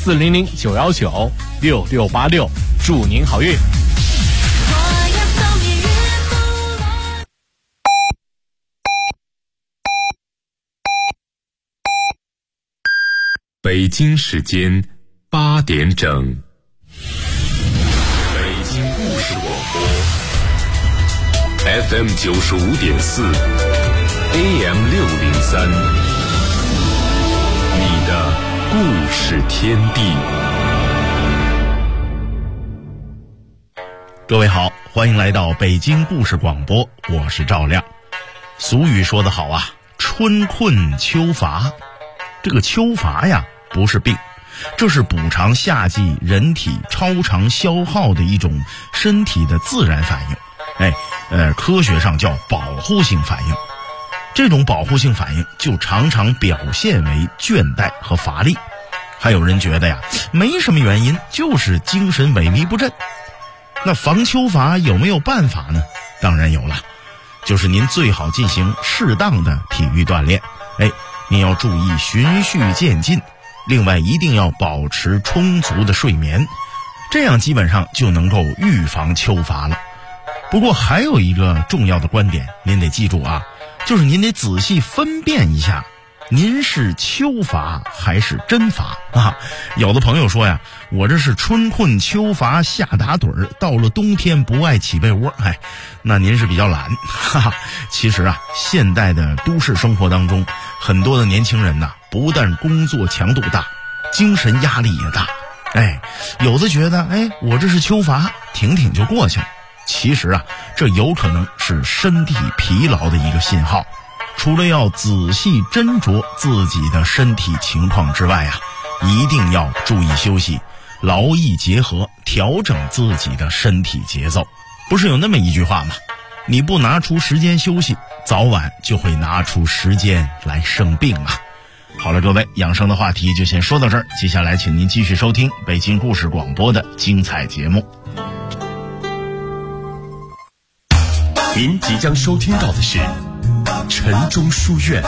400-919-6686，祝您好运。 北京时间8点整，北京故事广播 FM 95.4 AM 603，你的故事天地。 各位好，欢迎来到北京故事广播，我是赵亮。俗语说得好啊，春困秋乏。这个秋乏呀，不是病，这是补偿夏季人体超常消耗的一种身体的自然反应。科学上叫保护性反应。这种保护性反应就常常表现为倦怠和乏力。还有人觉得呀，没什么原因，就是精神萎靡不振。那防秋乏有没有办法呢？当然有了，就是您最好进行适当的体育锻炼。您要注意循序渐进，另外一定要保持充足的睡眠，这样基本上就能够预防秋乏了。不过还有一个重要的观点您得记住啊，就是您得仔细分辨一下，您是秋乏还是真乏啊？有的朋友说呀，我这是春困秋乏夏打盹，到了冬天不爱起被窝。那您是比较懒。其实啊，现代的都市生活当中，很多的年轻人呐，不但工作强度大，精神压力也大。有的觉得我这是秋乏，挺挺就过去了。其实啊，这有可能是身体疲劳的一个信号。除了要仔细斟酌自己的身体情况之外啊，一定要注意休息，劳逸结合，调整自己的身体节奏。不是有那么一句话吗？你不拿出时间休息，早晚就会拿出时间来生病啊。好了，各位，养生的话题就先说到这儿，接下来请您继续收听北京故事广播的精彩节目。 您即将收听到的是晨钟书院。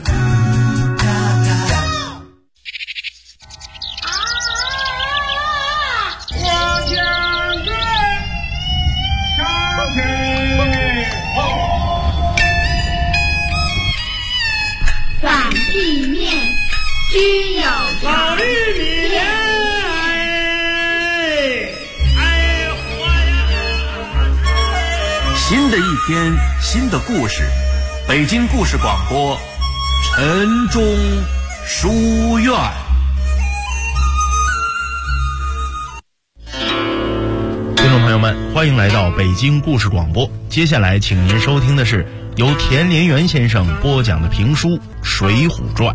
反地面只有老玉米新的一天，新的故事，北京故事广播晨钟书院。 听众朋友们，欢迎来到北京故事广播。接下来请您收听的是由田连元先生播讲的评书《水浒传》。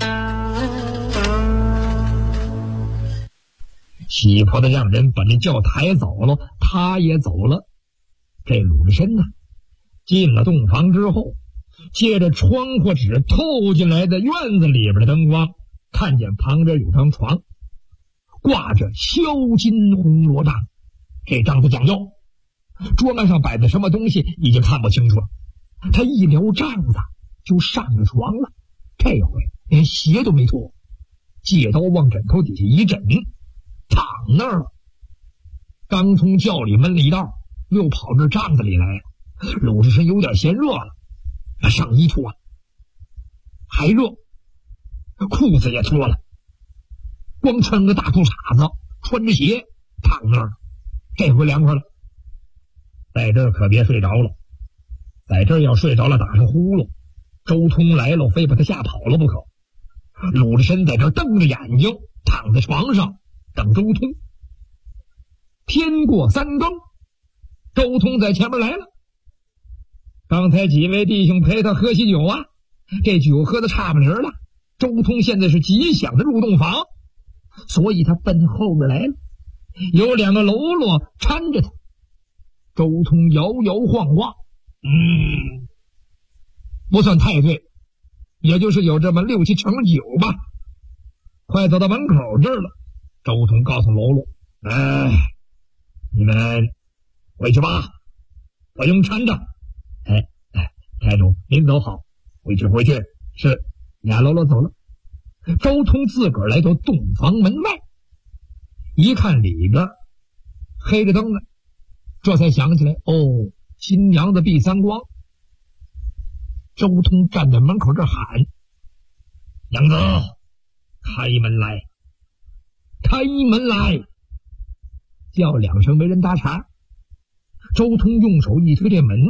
气魄的让人把这轿抬走了，他也走了。这鲁智深呢，进了洞房之后，借着窗户纸透进来的院子里边的灯光，看见旁边有张床，挂着销金红罗帐。这帐子讲究，桌面上摆的什么东西已经看不清楚了。他一撩帐子就上了床了，这回连鞋都没脱，借刀往枕头底下一枕，躺那儿了。刚从轿里闷了一道，又跑这帐子里来了。鲁智深有点嫌热了，把上衣脱了，还热，裤子也脱了，光穿个大裤衩子，穿着鞋躺那儿了。这回凉快了，在这儿可别睡着了，在这儿要睡着了打上呼噜，周通来了非把他吓跑了不可。鲁智深在这儿瞪着眼睛躺在床上等周通。天过3更，周通在前面来了。刚才几位弟兄陪他喝喜酒啊，这酒喝的差不离了，周通现在是极想的入洞房，所以他奔后面来了，有2个喽啰搀着他。周通摇摇晃晃，不算太对，也就是有这么6、7成9吧。快走到门口这儿了，周通告诉喽啰：“你们回去吧，不用搀着。”台主您走好，回去。是，俩喽啰走了。周通自个儿来到洞房门外， 一看里边黑着灯呢，这才想起来，新娘子闭三光。周通站在门口这喊：“娘子，开门来，开门来！”叫两声没人搭茬。周通用手一推这门，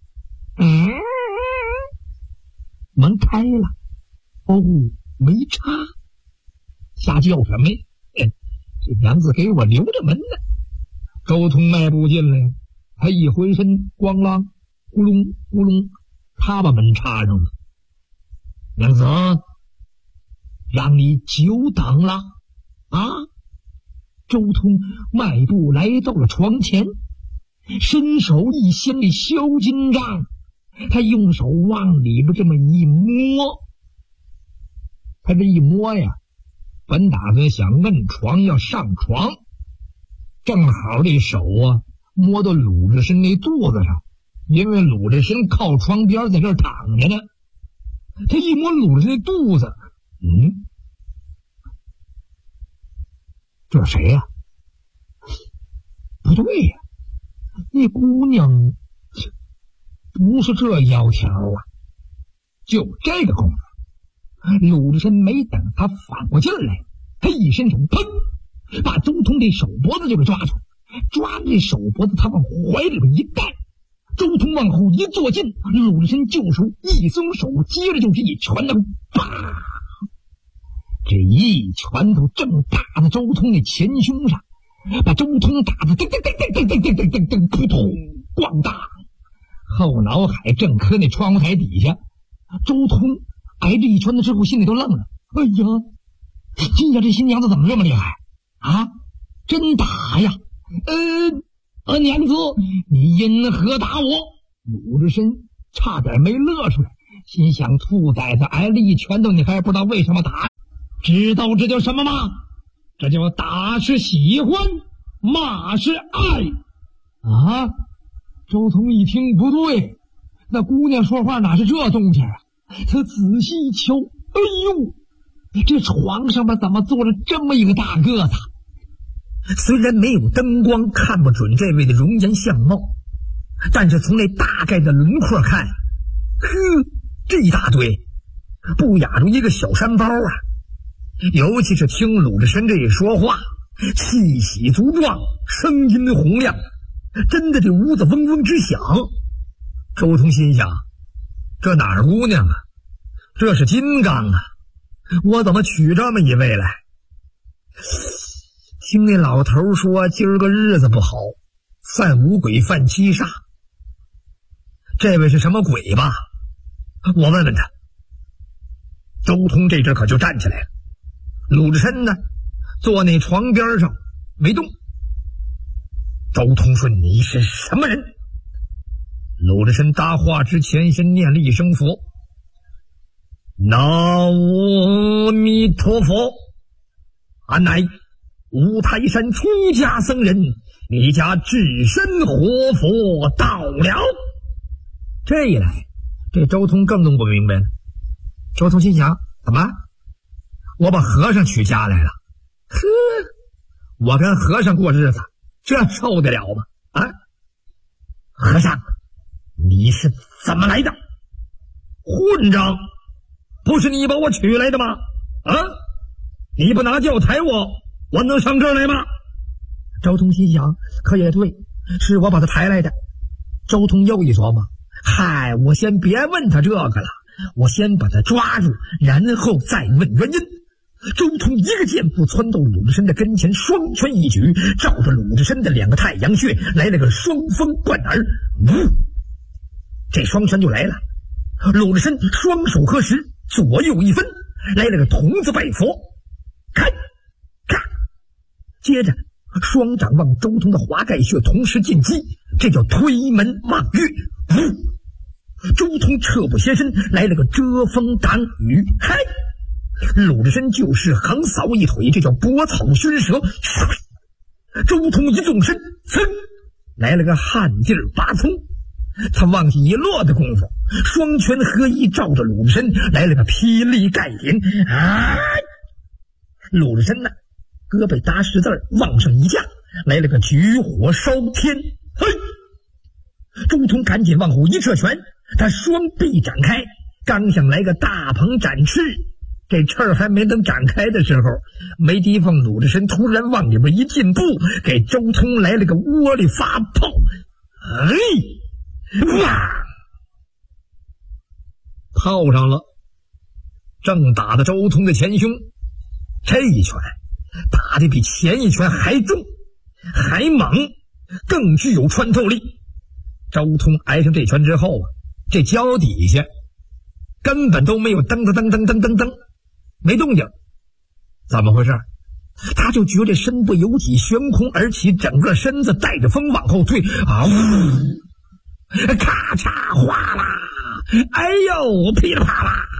门开了。没插，瞎叫什么呀？这娘子给我留着门呢。周通迈步进来，他一回身，咣啷咕隆咕隆，他把门插上了。娘子，让你久等了啊！周通迈步来到了床前，伸手一掀这销金帐，他用手往里边这么一摸。他这一摸呀，本打算想摁床要上床，正好这手啊摸到鲁智深那肚子上，因为鲁智深靠床边在这儿躺着呢。他一摸鲁智深那肚子，这是谁呀？不对呀，那姑娘不是这腰条啊！就这个功夫，鲁智深没等他反过劲儿来，他一伸手，砰，把周通这手脖子就给抓住，抓这手脖子，他往怀里边一带，周通往后一坐进，鲁智深就手一松手，接着就是一拳头，啪！这一拳头正打在周通的前胸上，把周通打得噔噔噔噔噔噔噔噔噔，扑通咣当，后脑海正磕那窗户台底下。周通挨这一拳子之后，心里都愣了。哎呀，今天这新娘子怎么这么厉害啊？真打呀！娘子，你因何打我？鲁智深差点没乐出来，心想：兔崽子挨了一拳头，你还不知道为什么打？知道这叫什么吗？这叫打是喜欢，骂是爱啊！周通一听不对，那姑娘说话哪是这动静啊？他仔细一瞧，哎呦，这床上边怎么坐着这么一个大个子？虽然没有灯光看不准这位的容颜相貌，但是从那大概的轮廓看，这一大堆不亚于一个小山包啊！尤其是听鲁智深这一说话，气息足壮，声音洪亮，真的这屋子嗡嗡直响。周通心想，这哪儿姑娘啊？这是金刚啊！我怎么娶这么一位来？听那老头说今儿个日子不好，犯五鬼犯七煞，这位是什么鬼吧？我问问他。周通这阵可就站起来了。鲁智深呢，坐那床边上没动。周通说：“你是什么人？”鲁智深搭话之前先念了一声佛：“南无阿弥陀佛，俺乃五台山出家僧人，你家至身活佛到了。”这一来，这周通更弄不明白了。周通心想：怎么？我把和尚娶家来了？我跟和尚过日子，这受得了吗？啊，和尚，你是怎么来的？混账！不是你把我娶来的吗？啊，你不拿轿抬我，我能上这儿来吗？周通心想，可也对，是我把他抬来的。周通又一琢磨，嗨，我先别问他这个了，我先把他抓住，然后再问原因。周通一个箭步窜到鲁智深的跟前，双拳一举，照着鲁智深的两个太阳穴来了个双风贯耳。这双拳就来了。鲁智深双手合十，左右一分，来了个童子拜佛，开咔，接着双掌往周通的华盖穴同时进击，这叫推门望月。周通撤步斜身，来了个遮风挡雨，嗨！鲁智深就是横扫一腿，这叫拨草熏蛇。周通一纵身，噌，来了个旱地拔葱。他往下一落的功夫，双拳合一，照着鲁智深来了个霹雳盖顶。鲁智深呢， 胳膊打石子往上一架，来了个举火烧天。嘿！周通赶紧往后一撤拳，他双臂展开，刚想来个大鹏展翅，这翅儿还没等展开的时候，梅迪凤努着身突然往里边一进步，给周通来了个窝里发炮。哎！哇！炮上了，正打到周通的前胸，这一拳打得比前一拳还重还猛，更具有穿透力。周通挨上这拳之后啊，这脚底下根本都没有噔噔噔噔噔噔噔，没动静。怎么回事？他就觉得身不由己，悬空而起，整个身子带着风往后退啊！呜，咔嚓哗啦，哎呦，噼里啪啦！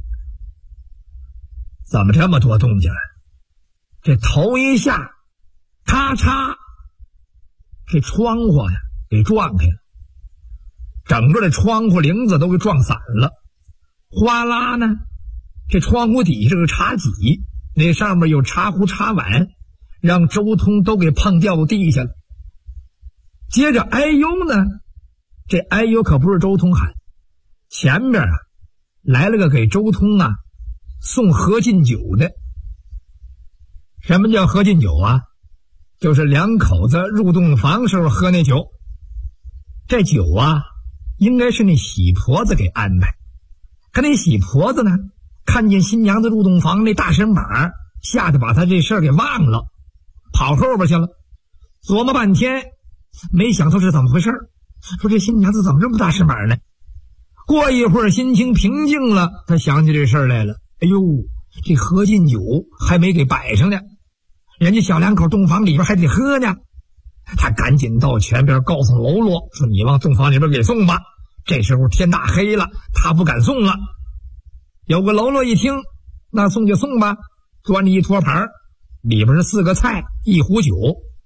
怎么这么多动静？这头一下，咔嚓，这窗户呀给撞开了，整个的窗户棂子都给撞散了。哗啦呢，这窗户底下这个茶几，那上面有茶壶茶碗，让周通都给碰掉地下了。接着哎呦呢，这哎呦可不是周通喊，前面啊来了个给周通啊送合卺酒的。什么叫合卺酒啊？就是两口子入洞房时候喝那酒。这酒啊应该是那喜婆子给安排，可那喜婆子呢看见新娘子入洞房那大身板，吓得把他这事儿给忘了，跑后边去了。琢磨半天没想到是怎么回事，说这新娘子怎么这么大身板呢？过一会儿心情平静了，他想起这事儿来了。哎呦，这合卺酒还没给摆上呢，人家小两口洞房里边还得喝呢。他赶紧到前边告诉喽啰说，你往洞房里边给送吧。这时候天大黑了，他不敢送了。有个喽啰一听，那送就送吧，端着一托盘，里边是4个菜1壶酒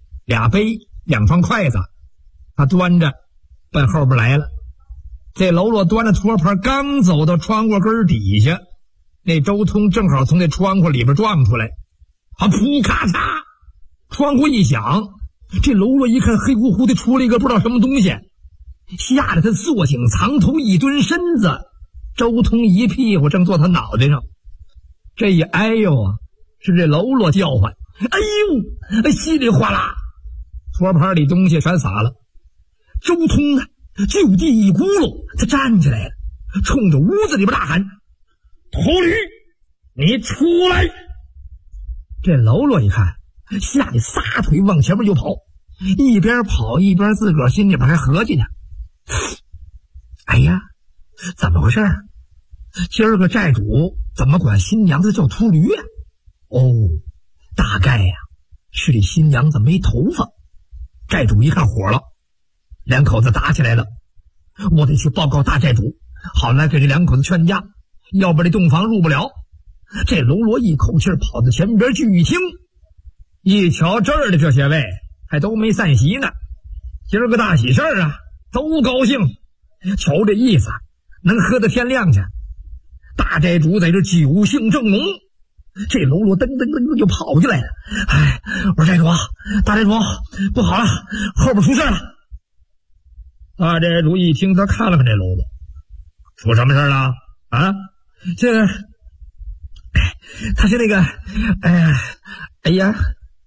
2杯2双筷子，他端着奔后边来了。这喽啰端着托盘刚走到窗户根底下，那周通正好从那窗户里边撞出来，噗咔嚓，窗户一响，这喽啰一看黑乎乎的出了一个不知道什么东西，吓得他坐井藏头一蹲身子，周通一屁股正坐他脑袋上。这一哎呦啊，是这喽啰叫唤，哎呦，稀里哗啦，托盘里东西全洒了。周通啊就地一咕噜，他站起来了，冲着屋子里边大喊，秃驴，你出来！这喽啰一看，吓得撒腿往前面就跑，一边跑一边自个儿心里边还合计呢，哎呀，怎么回事？今儿个债主怎么管新娘子叫秃驴啊？哦，大概呀是这新娘子没头发。债主一看火了，两口子打起来了，我得去报告大债主，好来给这两口子劝架，要不这洞房入不了。这喽啰一口气跑到前边去一听，一瞧这儿的这些位还都没散席呢，今儿个大喜事儿啊，都高兴，瞧这意思能喝到天亮去。大债主在这酒兴正浓，这喽啰噔噔噔就跑进来了。哎，我说债主，大债主不好了，后边出事了。大债主一听，他看了看这喽啰，出什么事了啊？这个他是那个哎呀，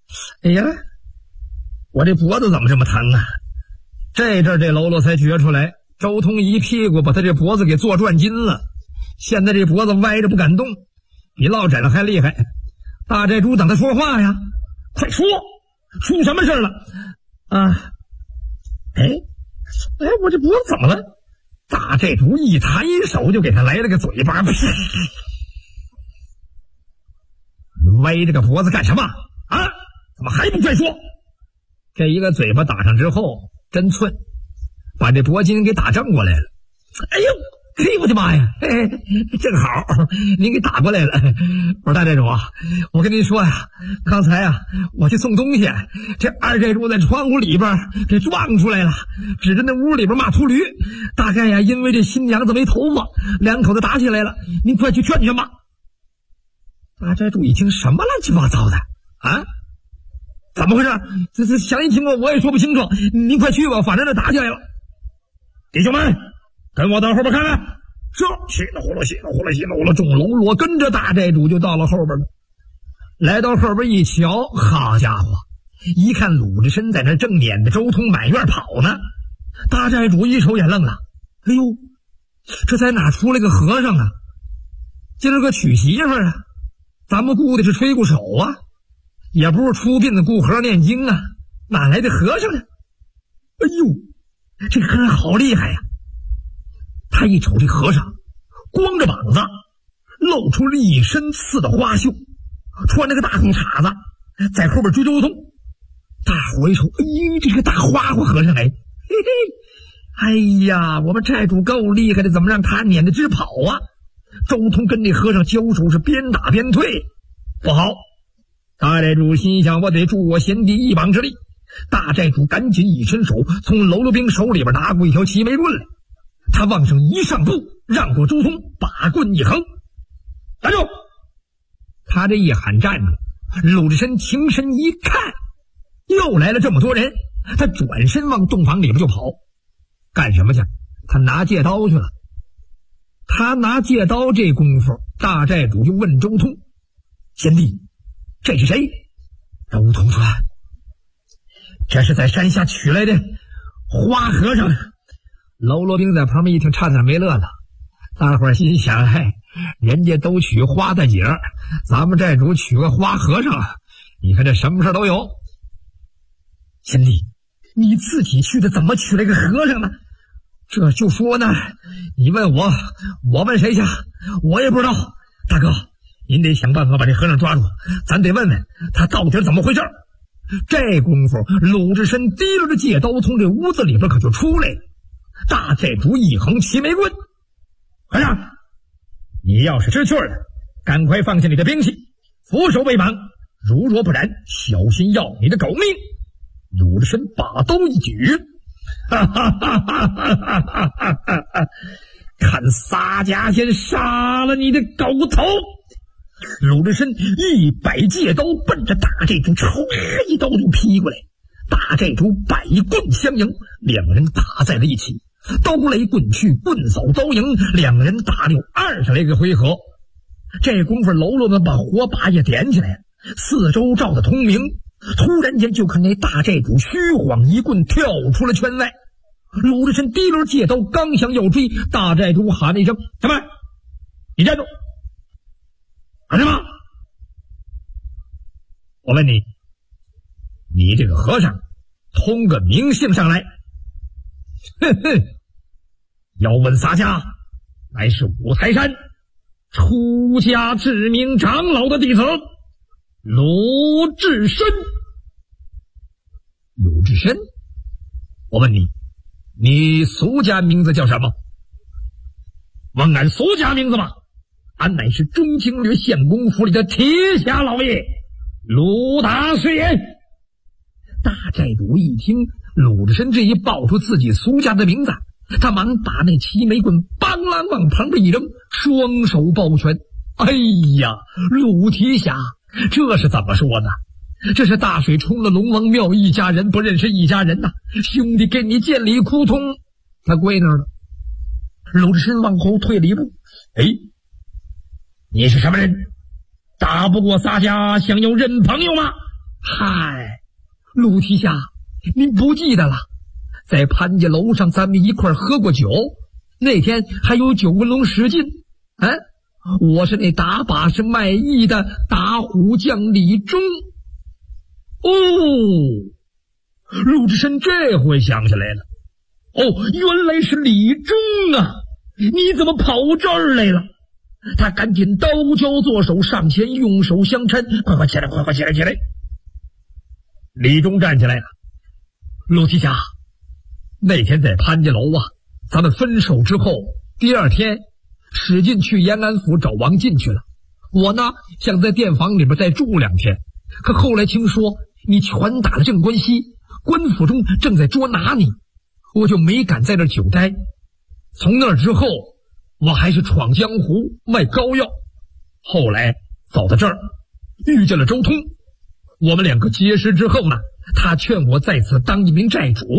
我这脖子怎么这么疼啊？这阵这喽啰才觉出来，周通一屁股把他这脖子给坐转筋了，现在这脖子歪着不敢动，比落枕还厉害。大债主等他说话呀，快说，出什么事了啊？我这脖子怎么了？大债主一抬手就给他来了个嘴巴，你歪着个脖子干什么啊？怎么还不快说？这一个嘴巴打上之后真寸，把这脖筋给打正过来了。哎呦，嘿，我的妈呀，正好您给打过来了。我说大债主啊，我跟您说呀，刚才啊我去送东西，这二债主在窗户里边给撞出来了，指着那屋里边骂秃驴，大概呀因为这新娘子没头发，两口子打起来了，您快去劝劝吧。大债主一听，什么乱七八糟的啊？ 怎么回事？这详细情况我也说不清楚，您快去吧，反正这打起来了。弟兄们，跟我到后边看看。是，稀里呼噜，众喽啰跟着大寨主就到了后边了。来到后边一瞧，好家伙，一看鲁智深在那正撵着周通满院跑呢。大寨主一瞅也愣了，哎呦，这在哪出来个和尚啊？今儿个娶媳妇啊？咱们雇的是吹鼓手啊，也不是出殡的雇和念经啊，哪来的和尚呢？哎呦，这和尚好厉害呀！他一瞅这和尚，光着膀子，露出了一身刺的花袖，穿着个大裤衩子，在后边追周通。大伙一瞅，哎呦，这个大花花和尚哎，嘿嘿，哎呀，我们寨主够厉害的，怎么让他撵着直跑啊？周通跟这和尚交手是边打边退，不好！大寨主心想，我得助我贤弟一膀之力。大寨主赶紧一伸手，从喽啰兵手里边拿过一条齐眉棍来。他往上一上步，让过周通，把棍一横，站住！他这一喊站住，鲁智深情深一看，又来了这么多人，他转身往洞房里边就跑。干什么去？他拿戒刀去了。他拿戒刀这功夫，大寨主就问周通：“贤弟，这是谁？”周通说：“这是在山下取来的花和尚。”喽啰兵在旁边一听，差点没乐了。大伙儿心想：嘿，人家都娶花大姐，咱们寨主娶个花和尚，你看这什么事都有。贤弟，你自己去的，怎么娶了个和尚呢？这就说呢，你问我，我问谁去？我也不知道。大哥，您得想办法把这和尚抓住，咱得问问他到底怎么回事。这功夫，鲁智深提溜着戒刀从这屋子里边可就出来了。大寨主一横齐眉棍：“和尚，你要是知趣了，赶快放下你的兵器，俯首为绑，如若不然，小心要你的狗命！”鲁智深把刀一举，哈哈哈哈哈哈！看洒家先杀了你的狗头！鲁智深一摆戒刀，奔着大寨主唰一刀就劈过来。大寨主百棍相迎，两人打在了一起，刀来棍去，棍扫刀迎，两人打了有20来个回合。这功夫，喽啰们把火把也点起来了，四周照得通明。突然间，就看那大寨主虚晃一棍，跳出了圈外。鲁智深提溜戒刀，刚想要追，大寨主喊了一声：“什么？你站住！喊什么？我问你，你这个和尚，通个名姓上来。”哼哼，要问洒家，乃是五台山出家知名长老的弟子鲁智深。鲁智深，我问你，你俗家名字叫什么？问俺俗家名字吧，俺乃是中经略县公府里的铁侠老爷鲁大岁爷。大寨主一听鲁智深这一报出自己俗家的名字，他忙把那齐眉棍梆啷往旁边一扔，双手抱拳：“哎呀，鲁铁侠，这是怎么说呢？这是大水冲了龙王庙，一家人不认识一家人呐！兄弟给你见礼哭通。”他跪那儿了。鲁智深往后退了一步：“哎，你是什么人？打不过洒家，想要认朋友吗？”“嗨，鲁提辖，您不记得了？在潘家楼上咱们一块喝过酒，那天还有9文龙10斤。我是那打把式卖艺的打虎将李忠。”哦，鲁智深这回想起来了。原来是李忠啊！你怎么跑这儿来了？他赶紧刀交作手，上前用手相搀：“快起来，快起来！”李忠站起来了：“鲁提辖，那天在潘家楼啊，咱们分手之后，第2天使劲去延安府找王进去了。我呢，想在店房里边再住2天，可后来听说你拳打了镇关西，官府中正在捉拿你，我就没敢在那儿久待。从那之后，我还是闯江湖卖膏药。后来走到这儿，遇见了周通， 我们两个结识之后呢，他劝我在此当一名寨主。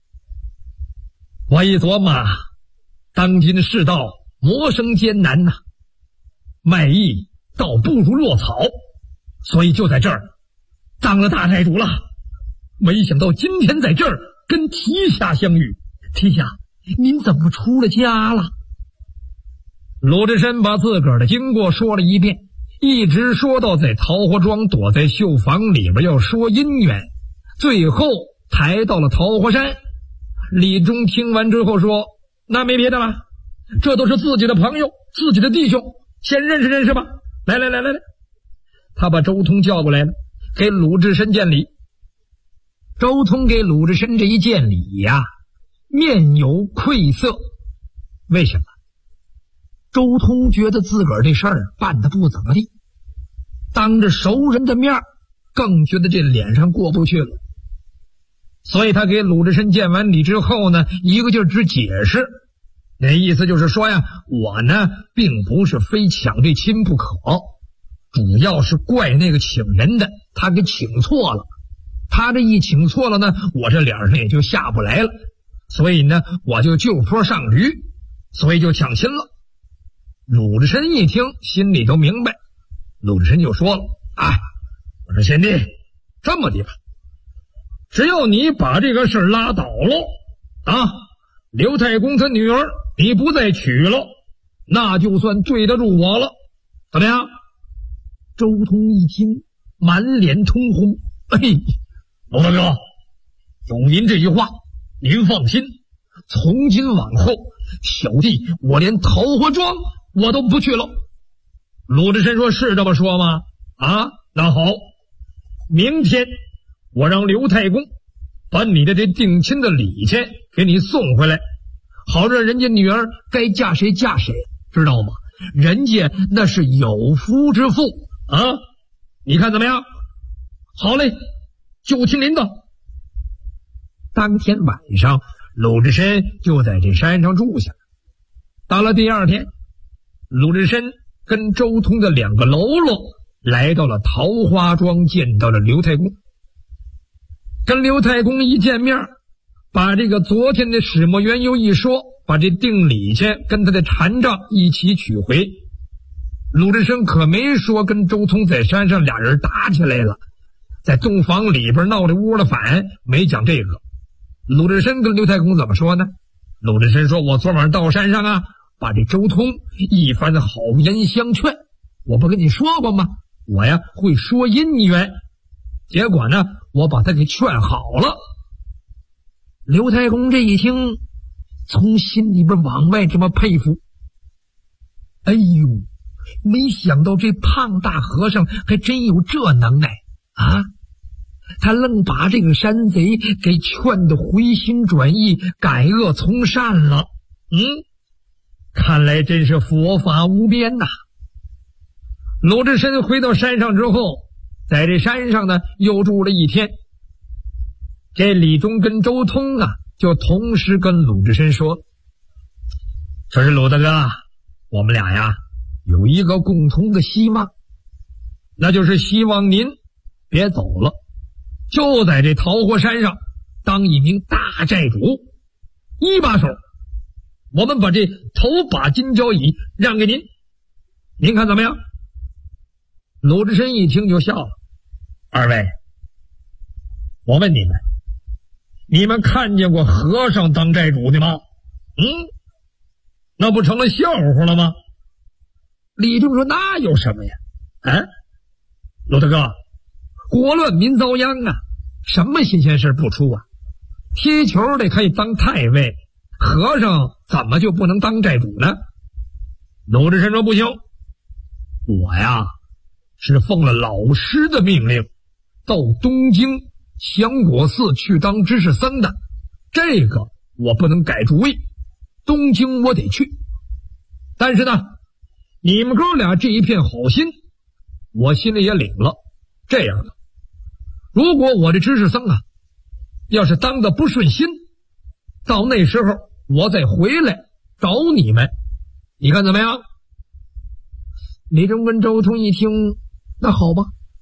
我一琢磨，当今世道谋生艰难呐，卖艺倒不如落草，所以就在这儿当了大寨主了。没想到今天在这儿跟提辖相遇。提辖，您怎么出了家了？鲁智深把自个儿的经过说了一遍，一直说到在桃花庄躲在绣房里边要说姻缘，最后抬到了桃花山。李忠听完之后说，那没别的了，这都是自己的朋友，自己的弟兄，先认识认识吧。来，他把周通叫过来了，给鲁智深见礼。周通给鲁智深这一见礼呀，面有愧色。为什么？周通觉得自个儿这事儿办得不怎么地，当着熟人的面更觉得这脸上过不去了。所以他给鲁智深见完礼之后呢，一个劲儿直解释，那意思就是说呀，我呢并不是非抢这亲不可，主要是怪那个请人的，他给请错了。他这一请错了呢，我这脸上也就下不来了，所以呢我就就坡上驴，所以就抢亲了。鲁智深一听心里都明白，鲁智深就说了，我说贤弟，这么的吧，只要你把这个事儿拉倒了刘太公他女儿你不再娶了，那就算对得住我了，怎么样？周通一听满脸通红，鲁大哥，有您这句话您放心，从今往后小弟我连桃花庄我都不去了。鲁智深说，是这么说吗？那好，明天我让刘太公把你的这定亲的礼钱给你送回来，好让人家女儿该嫁谁嫁谁，知道吗？人家那是有夫之妇你看怎么样？好嘞，就听您的。当天晚上，鲁智深就在这山上住下。到了第二天，鲁智深跟周通的两个喽啰来到了桃花庄，见到了刘太公。跟刘太公一见面，把这个昨天的始末缘由一说，把这定礼钱跟他的禅杖一起取回。鲁智深可没说跟周通在山上俩人打起来了，在洞房里边闹着窝了反，没讲这个。鲁智深跟刘太公怎么说呢？鲁智深说，我昨晚到山上把这周通一番好言相劝，我不跟你说过吗？我呀会说姻缘，结果呢我把他给劝好了。刘太公这一听，从心里边往外这么佩服，没想到这胖大和尚还真有这能耐他愣把这个山贼给劝得回心转意，改恶从善了。看来真是佛法无边呐。鲁智深回到山上之后，在这山上呢又住了一天。这李忠跟周通就同时跟鲁智深说，说是鲁大哥，我们俩呀有一个共同的希望，那就是希望您别走了，就在这桃花山上当一名大寨主，一把手，我们把这头把金交椅让给您，您看怎么样？鲁智深一听就笑了，二位，我问你们，你们看见过和尚当寨主的吗？那不成了笑话了吗？李忠说，那有什么呀？鲁大哥，国乱民遭殃什么新鲜事不出踢球的可以当太尉，和尚怎么就不能当寨主呢？鲁智深说，不行，我呀是奉了老师的命令到东京降果寺去当知识僧的，这个我不能改主意，东京我得去。但是呢，你们哥俩这一片好心我心里也领了。这样的，如果我这知识僧要是当的不顺心，到那时候我再回来找你们，你看怎么样？李忠跟周通一听，那好吧，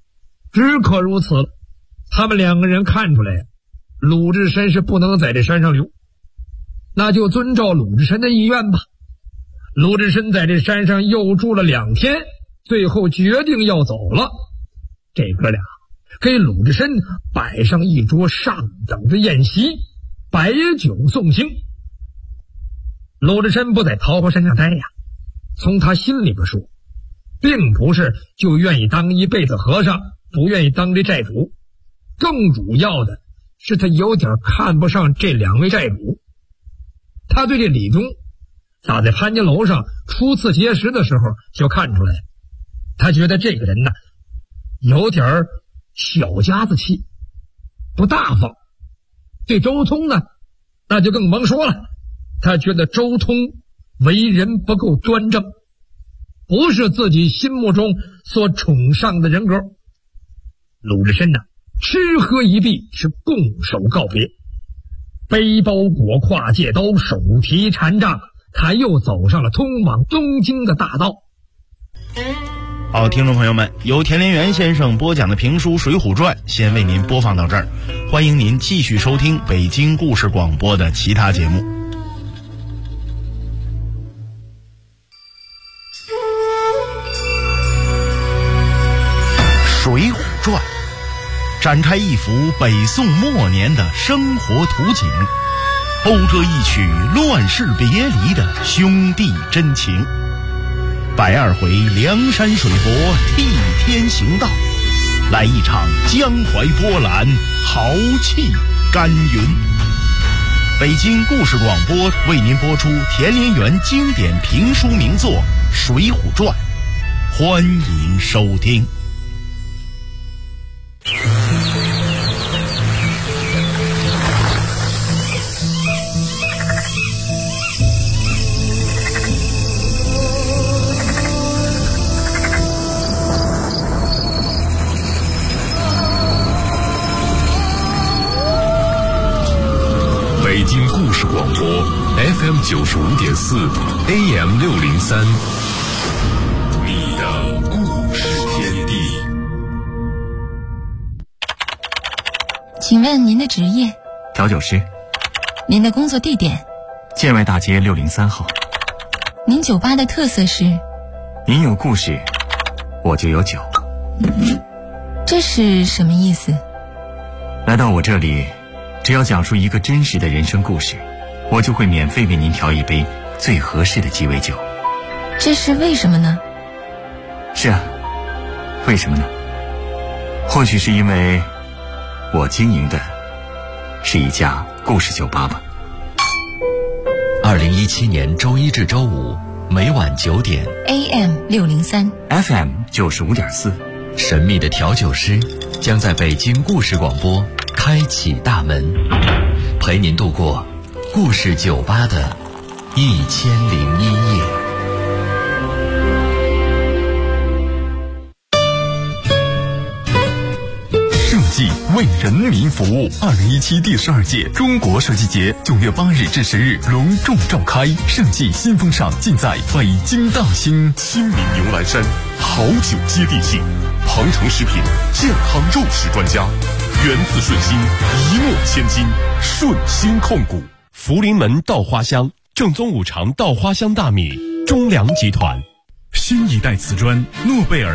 只可如此了。他们2个人看出来呀，鲁智深是不能在这山上留，那就遵照鲁智深的意愿吧。鲁智深在这山上又住了2天，最后决定要走了。这哥俩给鲁智深摆上一桌上等的宴席，摆酒送行。鲁智深不在桃花山上待呀，从他心里边说，并不是就愿意当一辈子和尚，不愿意当这寨主，更主要的是他有点看不上这2位寨主。他对这李忠早在潘家楼上初次结识的时候就看出来，他觉得这个人呢有点小家子气，不大方。对周通呢那就更甭说了，他觉得周通为人不够端正，不是自己心目中所崇尚的人格。鲁智深呢吃喝一毕，是拱手告别，背包裹挎戒刀，手提禅杖，他又走上了通往东京的大道。 好，听众朋友们，由田连元先生播讲的评书《水浒传》先为您播放到这儿，欢迎您继续收听北京故事广播的其他节目。《水浒传》展开一幅北宋末年的生活图景，讴歌一曲乱世别离的兄弟真情。120回梁山水泊替天行道，来一场江淮波澜，豪气干云。北京故事广播为您播出田连元经典评书名作《水浒传》，欢迎收听。 北京故事广播 FM 95.4 AM 603，你的故事天地。 请问您的职业？ 调酒师。 您的工作地点？ 建外大街603号。 您酒吧的特色是？ 您有故事，我就有酒。 这是什么意思？ 来到我这里，只要讲述一个真实的人生故事，我就会免费为您调一杯最合适的鸡尾酒。 这是为什么呢？ 是啊，为什么呢？或许是因为我经营的是一家故事酒吧吧。 2017年周一至周五每晚9点 AM 603 FM 95.4， 神秘的调酒师将在北京故事广播开启大门，陪您度过故事酒吧的1001夜。 设计为人民服务。2017第12届中国设计节9月8日至10日隆重召开，设计新风尚尽在北京大兴。亲民牛栏山，好酒接地气，鹏城食品健康肉食专家，源自顺心，一诺千金，顺心控股。福临门稻花香，正宗5常稻花香大米，中粮集团。新一代瓷砖诺贝尔